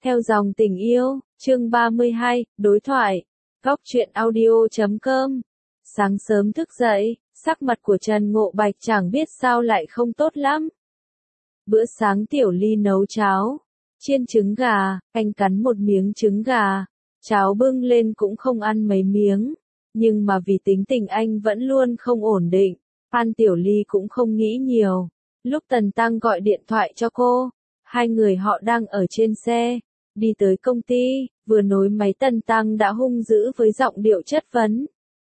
Theo dòng tình yêu, chương 32, đối thoại. Góc truyện audio.com. Sáng sớm thức dậy, sắc mặt của Trần Ngộ Bạch chẳng biết sao lại không tốt lắm. Bữa sáng Tiểu Ly nấu cháo, chiên trứng gà, anh cắn một miếng trứng gà, cháo bưng lên cũng không ăn mấy miếng. Nhưng mà vì tính tình anh vẫn luôn không ổn định, Phan Tiểu Ly cũng không nghĩ nhiều. Lúc Tần Tăng gọi điện thoại cho cô, hai người họ đang ở trên xe, đi tới công ty, vừa nối máy Tần Tăng đã hung dữ với giọng điệu chất vấn.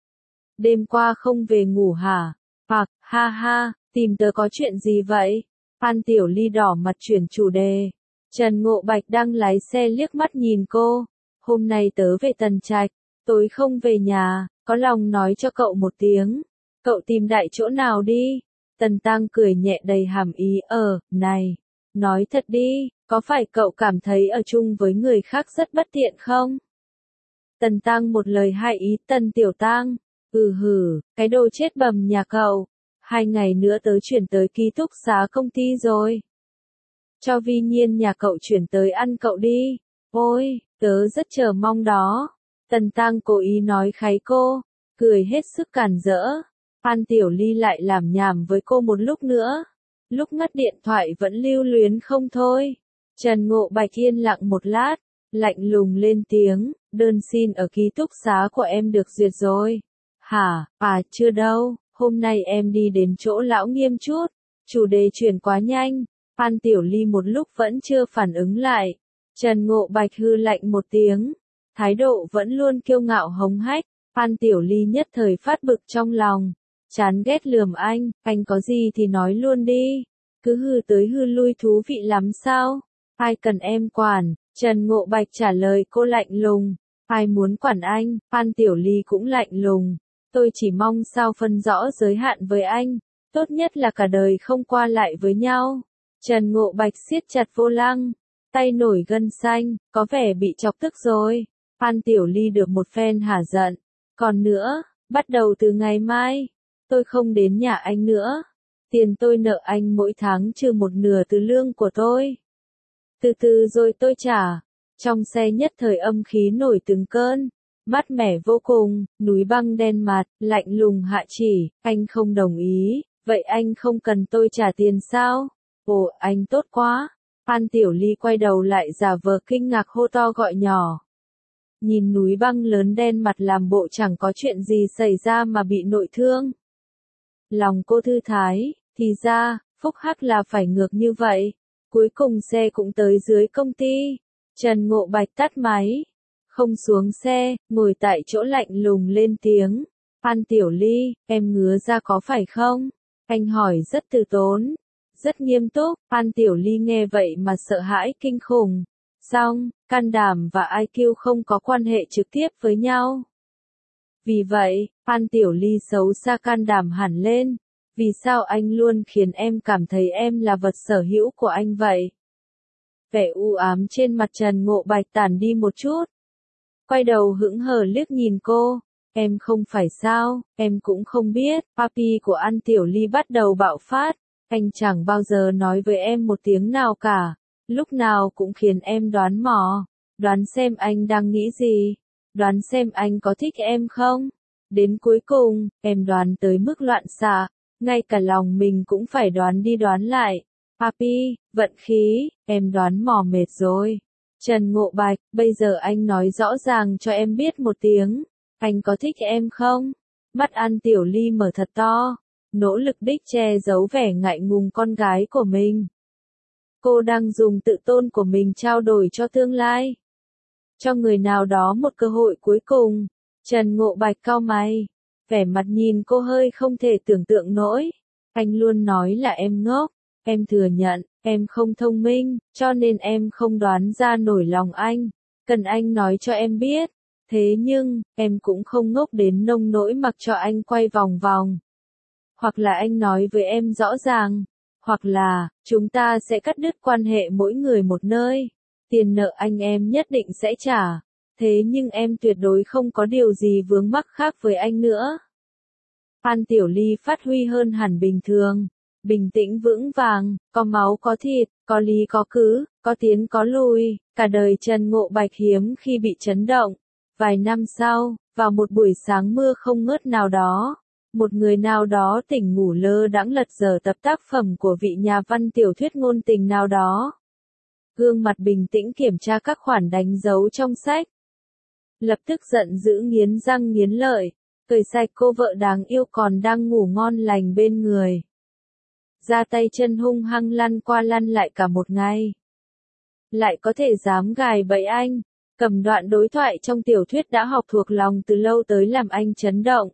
Đêm qua không về ngủ hả? Hoặc, ha ha, tìm tớ có chuyện gì vậy? Phan Tiểu Ly đỏ mặt chuyển chủ đề. Trần Ngộ Bạch đang lái xe liếc mắt nhìn cô. Hôm nay tớ về Tần Trạch, tối không về nhà, có lòng nói cho cậu một tiếng. Cậu tìm đại chỗ nào đi? Tần Tăng cười nhẹ đầy hàm ý, này, nói thật đi, có phải cậu cảm thấy ở chung với người khác rất bất tiện không? Tần Tăng một lời hai ý, Tần Tiểu Tăng, cái đồ chết bầm nhà cậu, 2 ngày nữa tớ chuyển tới ký túc xá công ty rồi. Cho Vi Nhiên nhà cậu chuyển tới ăn cậu đi, ôi, tớ rất chờ mong đó. Tần Tăng cố ý nói kháy cô, cười hết sức cản rỡ. Phan Tiểu Ly lại làm nhảm với cô một lúc nữa. Lúc ngắt điện thoại vẫn lưu luyến không thôi. Trần Ngộ Bạch yên lặng một lát, lạnh lùng lên tiếng, đơn xin ở ký túc xá của em được duyệt rồi. Hả, chưa đâu, hôm nay em đi đến chỗ lão Nghiêm chút. Chủ đề chuyển quá nhanh, Phan Tiểu Ly một lúc vẫn chưa phản ứng lại. Trần Ngộ Bạch hư lạnh một tiếng, thái độ vẫn luôn kiêu ngạo hống hách. Phan Tiểu Ly nhất thời phát bực trong lòng. Chán ghét lườm anh có gì thì nói luôn đi. Cứ hư tới hư lui thú vị lắm sao? Ai cần em quản? Trần Ngộ Bạch trả lời cô lạnh lùng. Ai muốn quản anh? Phan Tiểu Ly cũng lạnh lùng. Tôi chỉ mong sao phân rõ giới hạn với anh. Tốt nhất là cả đời không qua lại với nhau. Trần Ngộ Bạch siết chặt vô lăng. Tay nổi gân xanh, có vẻ bị chọc tức rồi. Phan Tiểu Ly được một phen hả giận. Còn nữa, bắt đầu từ ngày mai, tôi không đến nhà anh nữa. Tiền tôi nợ anh mỗi tháng trừ một nửa từ lương của tôi. Từ từ rồi tôi trả. Trong xe nhất thời âm khí nổi từng cơn. Mát mẻ vô cùng, núi băng đen mặt, lạnh lùng hạ chỉ, anh không đồng ý, vậy anh không cần tôi trả tiền sao? Ồ, anh tốt quá. Phan Tiểu Ly quay đầu lại giả vờ kinh ngạc hô to gọi nhỏ. Nhìn núi băng lớn đen mặt làm bộ chẳng có chuyện gì xảy ra mà bị nội thương. Lòng cô thư thái, thì ra, phúc hắc là phải ngược như vậy. Cuối cùng xe cũng tới dưới công ty. Trần Ngộ Bạch tắt máy. Không xuống xe, ngồi tại chỗ lạnh lùng lên tiếng. Phan Tiểu Ly, em ngứa ra có phải không? Anh hỏi rất từ tốn, rất nghiêm túc. Phan Tiểu Ly nghe vậy mà sợ hãi kinh khủng. Xong, can đảm và IQ không có quan hệ trực tiếp với nhau. Vì vậy, Phan Tiểu Ly xấu xa can đảm hẳn lên. Vì sao anh luôn khiến em cảm thấy em là vật sở hữu của anh vậy? Vẻ u ám trên mặt Trần Ngộ Bạch tản đi một chút. Quay đầu hững hờ liếc nhìn cô. Em không phải sao, em cũng không biết. Papi của An Tiểu Ly bắt đầu bạo phát. Anh chẳng bao giờ nói với em một tiếng nào cả. Lúc nào cũng khiến em đoán mò. Đoán xem anh đang nghĩ gì. Đoán xem anh có thích em không. Đến cuối cùng, em đoán tới mức loạn xạ. Ngay cả lòng mình cũng phải đoán đi đoán lại. Papi, vận khí, em đoán mò mệt rồi. Trần Ngộ Bạch, bây giờ anh nói rõ ràng cho em biết một tiếng. Anh có thích em không? Mắt An Tiểu Ly mở thật to. Nỗ lực đích che giấu vẻ ngại ngùng con gái của mình. Cô đang dùng tự tôn của mình trao đổi cho tương lai. Cho người nào đó một cơ hội cuối cùng. Trần Ngộ Bạch cau mày. Vẻ mặt nhìn cô hơi không thể tưởng tượng nổi. Anh luôn nói là em ngốc. Em thừa nhận, em không thông minh, cho nên em không đoán ra nổi lòng anh. Cần anh nói cho em biết. Thế nhưng, em cũng không ngốc đến nông nỗi mặc cho anh quay vòng vòng. Hoặc là anh nói với em rõ ràng. Hoặc là, chúng ta sẽ cắt đứt quan hệ mỗi người một nơi. Tiền nợ anh em nhất định sẽ trả. Thế nhưng em tuyệt đối không có điều gì vướng mắc khác với anh nữa. Phan Tiểu Ly phát huy hơn hẳn bình thường. bình tĩnh vững vàng, có máu có thịt, có lý có cứ, có tiến có lùi, cả đời Trần Ngộ Bạch hiếm khi bị chấn động. Vài năm sau, vào một buổi sáng mưa không ngớt nào đó, một người nào đó tỉnh ngủ lơ đãng lật dở tập tác phẩm của vị nhà văn tiểu thuyết ngôn tình nào đó. Gương mặt bình tĩnh kiểm tra các khoản đánh dấu trong sách. Lập tức giận dữ nghiến răng nghiến lợi, cởi sạch cô vợ đáng yêu còn đang ngủ ngon lành bên người. Ra tay chân hung hăng lăn qua lăn lại cả một ngày. Lại có thể dám gài bẫy anh, cầm đoạn đối thoại trong tiểu thuyết đã học thuộc lòng từ lâu tới làm anh chấn động.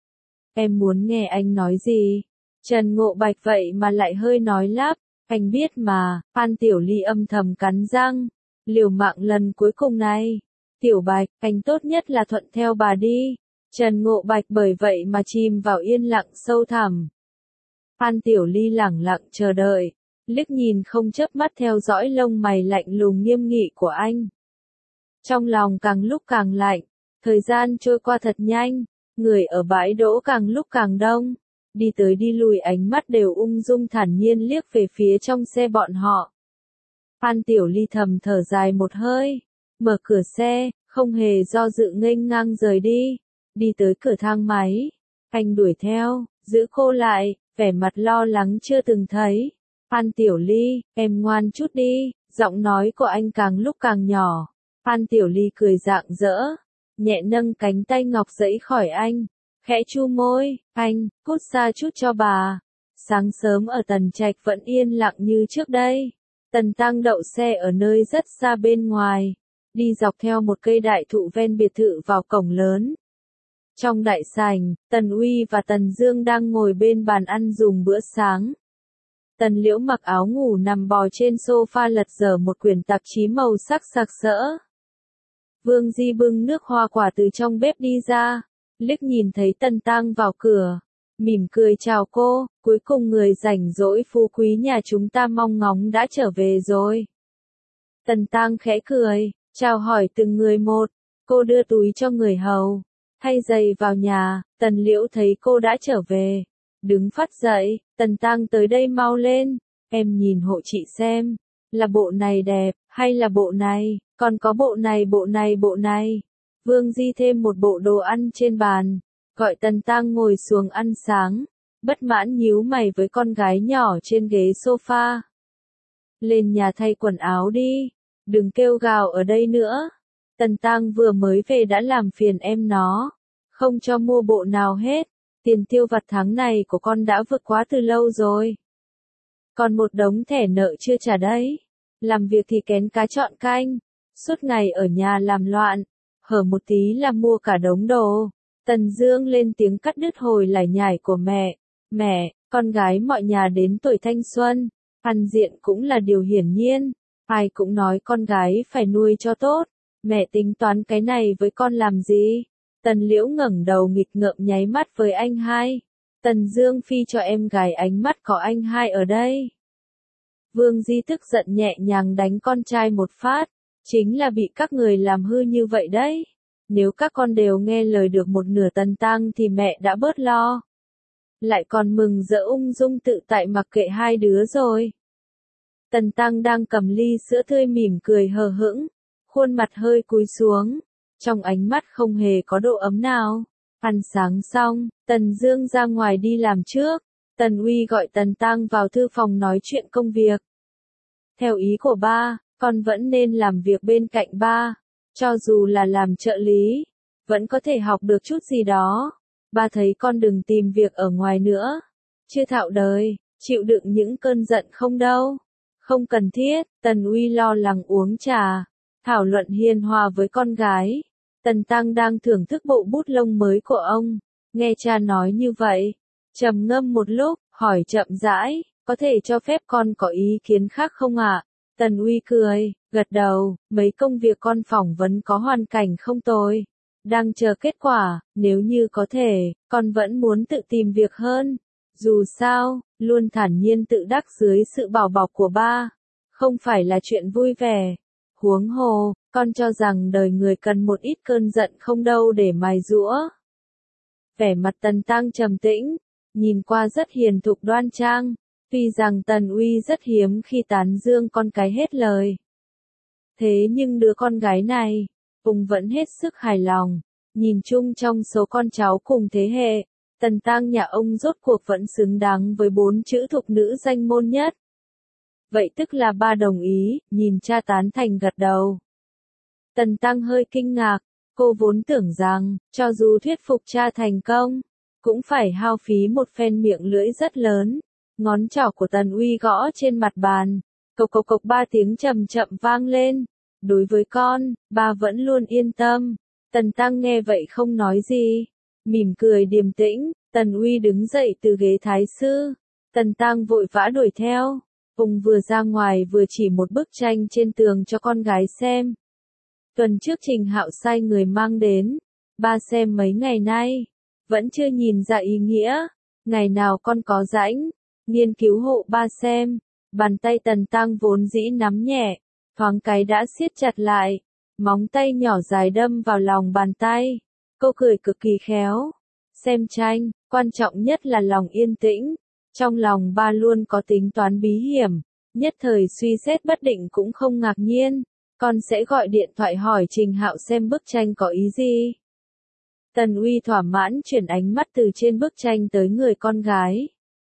Em muốn nghe anh nói gì? Trần Ngộ Bạch vậy mà lại hơi nói lắp, anh biết mà, Phan Tiểu Ly âm thầm cắn răng, liều mạng lần cuối cùng này. Tiểu Bạch, anh tốt nhất là thuận theo bà đi. Trần Ngộ Bạch bởi vậy mà chìm vào yên lặng sâu thẳm. Phan Tiểu Ly lẳng lặng chờ đợi, liếc nhìn không chớp mắt theo dõi lông mày lạnh lùng nghiêm nghị của anh. Trong lòng càng lúc càng lạnh, thời gian trôi qua thật nhanh, người ở bãi đỗ càng lúc càng đông, đi tới đi lui ánh mắt đều ung dung thản nhiên liếc về phía trong xe bọn họ. Phan Tiểu Ly thầm thở dài một hơi, mở cửa xe, không hề do dự nghênh ngang rời đi tới cửa thang máy. Anh đuổi theo, giữ cô lại, vẻ mặt lo lắng chưa từng thấy. Phan Tiểu Ly, em ngoan chút đi, giọng nói của anh càng lúc càng nhỏ. Phan Tiểu Ly cười rạng rỡ, nhẹ nâng cánh tay ngọc giãy khỏi anh, khẽ chu môi, anh, cút xa chút cho bà. Sáng sớm ở Tần Trạch vẫn yên lặng như trước đây. Tần Tăng đậu xe ở nơi rất xa bên ngoài, đi dọc theo một cây đại thụ ven biệt thự vào cổng lớn. Trong đại sảnh, Tần Uy và Tần Dương đang ngồi bên bàn ăn dùng bữa sáng. Tần Liễu mặc áo ngủ nằm bò trên sofa lật dở một quyển tạp chí màu sắc sặc sỡ. Vương Di bưng nước hoa quả từ trong bếp đi ra, liếc nhìn thấy Tần Tăng vào cửa, mỉm cười chào cô, cuối cùng người rảnh rỗi phú quý nhà chúng ta mong ngóng đã trở về rồi. Tần Tăng khẽ cười, chào hỏi từng người một, cô đưa túi cho người hầu, thay giày vào nhà. Tần Liễu thấy cô đã trở về, đứng phắt dậy, Tần Tăng tới đây mau lên, em nhìn hộ chị xem, là bộ này đẹp, hay là bộ này, còn có bộ này. Vương Di thêm một bộ đồ ăn trên bàn, gọi Tần Tăng ngồi xuống ăn sáng, bất mãn nhíu mày với con gái nhỏ trên ghế sofa. Lên nhà thay quần áo đi, đừng kêu gào ở đây nữa. Tần Tăng vừa mới về đã làm phiền em nó, không cho mua bộ nào hết, tiền tiêu vặt tháng này của con đã vượt quá từ lâu rồi. Còn một đống thẻ nợ chưa trả đấy, làm việc thì kén cá chọn canh, suốt ngày ở nhà làm loạn, hở một tí là mua cả đống đồ. Tần Dương lên tiếng cắt đứt hồi lải nhải của mẹ, con gái mọi nhà đến tuổi thanh xuân, ăn diện cũng là điều hiển nhiên, ai cũng nói con gái phải nuôi cho tốt, mẹ tính toán cái này với con làm gì? Tần Liễu ngẩng đầu nghịch ngợm nháy mắt với anh hai. Tần Dương phi cho em gái ánh mắt có anh hai ở đây. Vương Di tức giận nhẹ nhàng đánh con trai một phát, chính là bị các người làm hư như vậy đấy. Nếu các con đều nghe lời được một nửa Tần Tăng thì mẹ đã bớt lo. Lại còn mừng rỡ ung dung tự tại mặc kệ hai đứa rồi. Tần Tăng đang cầm ly sữa tươi mỉm cười hờ hững, khuôn mặt hơi cúi xuống, trong ánh mắt không hề có độ ấm nào. Ăn sáng xong, Tần Dương ra ngoài đi làm trước, Tần Uy gọi Tần Tăng vào thư phòng nói chuyện công việc. Theo ý của ba, con vẫn nên làm việc bên cạnh ba, cho dù là làm trợ lý, vẫn có thể học được chút gì đó. Ba thấy con đừng tìm việc ở ngoài nữa, chưa thạo đời, chịu đựng những cơn giận không đâu. Không cần thiết. Tần Uy lo lắng uống trà, thảo luận hiền hòa với con gái. Tần Tăng đang thưởng thức bộ bút lông mới của ông, nghe cha nói như vậy, trầm ngâm một lúc, hỏi chậm rãi, có thể cho phép con có ý kiến khác không ạ? Tần Uy cười, gật đầu, mấy công việc con phỏng vấn có hoàn cảnh không tồi, đang chờ kết quả, nếu như có thể, con vẫn muốn tự tìm việc hơn. Dù sao, luôn thản nhiên tự đắc dưới sự bảo bọc của ba, không phải là chuyện vui vẻ. Huống hồ, con cho rằng đời người cần một ít cơn giận không đâu để mài giũa. Vẻ mặt Tần Tăng trầm tĩnh, nhìn qua rất hiền thục đoan trang, Tuy rằng Tần Uy rất hiếm khi tán dương con cái hết lời. Thế nhưng đứa con gái này, Phùng vẫn hết sức hài lòng. Nhìn chung trong số con cháu cùng thế hệ, Tần Tăng nhà ông rốt cuộc vẫn xứng đáng với 4 chữ thục nữ danh môn nhất. Vậy tức là ba đồng ý, nhìn cha tán thành gật đầu. Tần Tăng hơi kinh ngạc, cô vốn tưởng rằng, cho dù thuyết phục cha thành công, cũng phải hao phí một phen miệng lưỡi rất lớn. Ngón trỏ của Tần Uy gõ trên mặt bàn, cộc cộc cộc 3 tiếng chậm chậm vang lên. Đối với con, ba vẫn luôn yên tâm. Tần Tăng nghe vậy không nói gì, mỉm cười điềm tĩnh. Tần Uy đứng dậy từ ghế thái sư, Tần Tăng vội vã đuổi theo. Phùng vừa ra ngoài vừa chỉ một bức tranh trên tường cho con gái xem. Tuần trước Trình Hạo sai người mang đến, ba xem mấy ngày nay, vẫn chưa nhìn ra ý nghĩa. Ngày nào con có rảnh, nghiên cứu hộ ba xem. Bàn tay Tần Tăng vốn dĩ nắm nhẹ, thoáng cái đã siết chặt lại, móng tay nhỏ dài đâm vào lòng bàn tay. Cô cười cực kỳ khéo. Xem tranh, quan trọng nhất là lòng yên tĩnh. Trong lòng ba luôn có tính toán bí hiểm, nhất thời suy xét bất định cũng không ngạc nhiên. Con sẽ gọi điện thoại hỏi Trình Hạo xem bức tranh có ý gì. Tần Uy thỏa mãn chuyển ánh mắt từ trên bức tranh tới người con gái.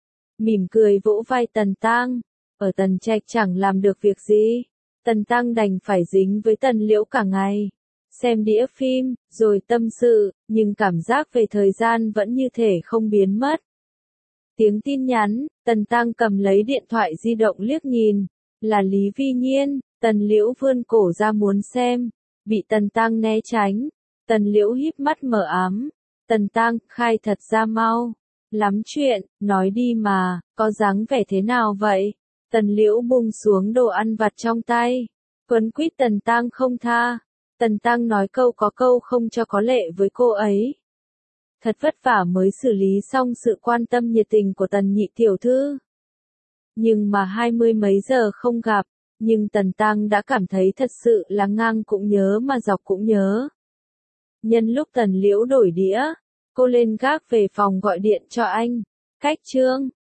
Mỉm cười vỗ vai Tần Tăng, ở Tần Trạch chẳng làm được việc gì. Tần Tăng đành phải dính với Tần Liễu cả ngày. Xem đĩa phim, rồi tâm sự, nhưng cảm giác về thời gian vẫn như thể không biến mất. Tiếng tin nhắn, Tần Tăng cầm lấy điện thoại di động liếc nhìn, là Lý Vi Nhiên. Tần Liễu vươn cổ ra muốn xem, bị Tần Tăng né tránh. Tần Liễu híp mắt mờ ám. Tần Tăng, khai thật ra mau. Lắm chuyện, nói đi mà, có dáng vẻ thế nào vậy? Tần Liễu buông xuống đồ ăn vặt trong tay, quấn quýt Tần Tăng không tha. Tần Tăng nói câu có câu không cho có lệ với cô ấy. Thật vất vả mới xử lý xong sự quan tâm nhiệt tình của Tần nhị tiểu thư. Nhưng mà 20 mấy giờ không gặp, nhưng Tần Tăng đã cảm thấy thật sự là ngang cũng nhớ mà dọc cũng nhớ. Nhân lúc Tần Liễu đổi đĩa, cô lên gác về phòng gọi điện cho anh. Cách Trương,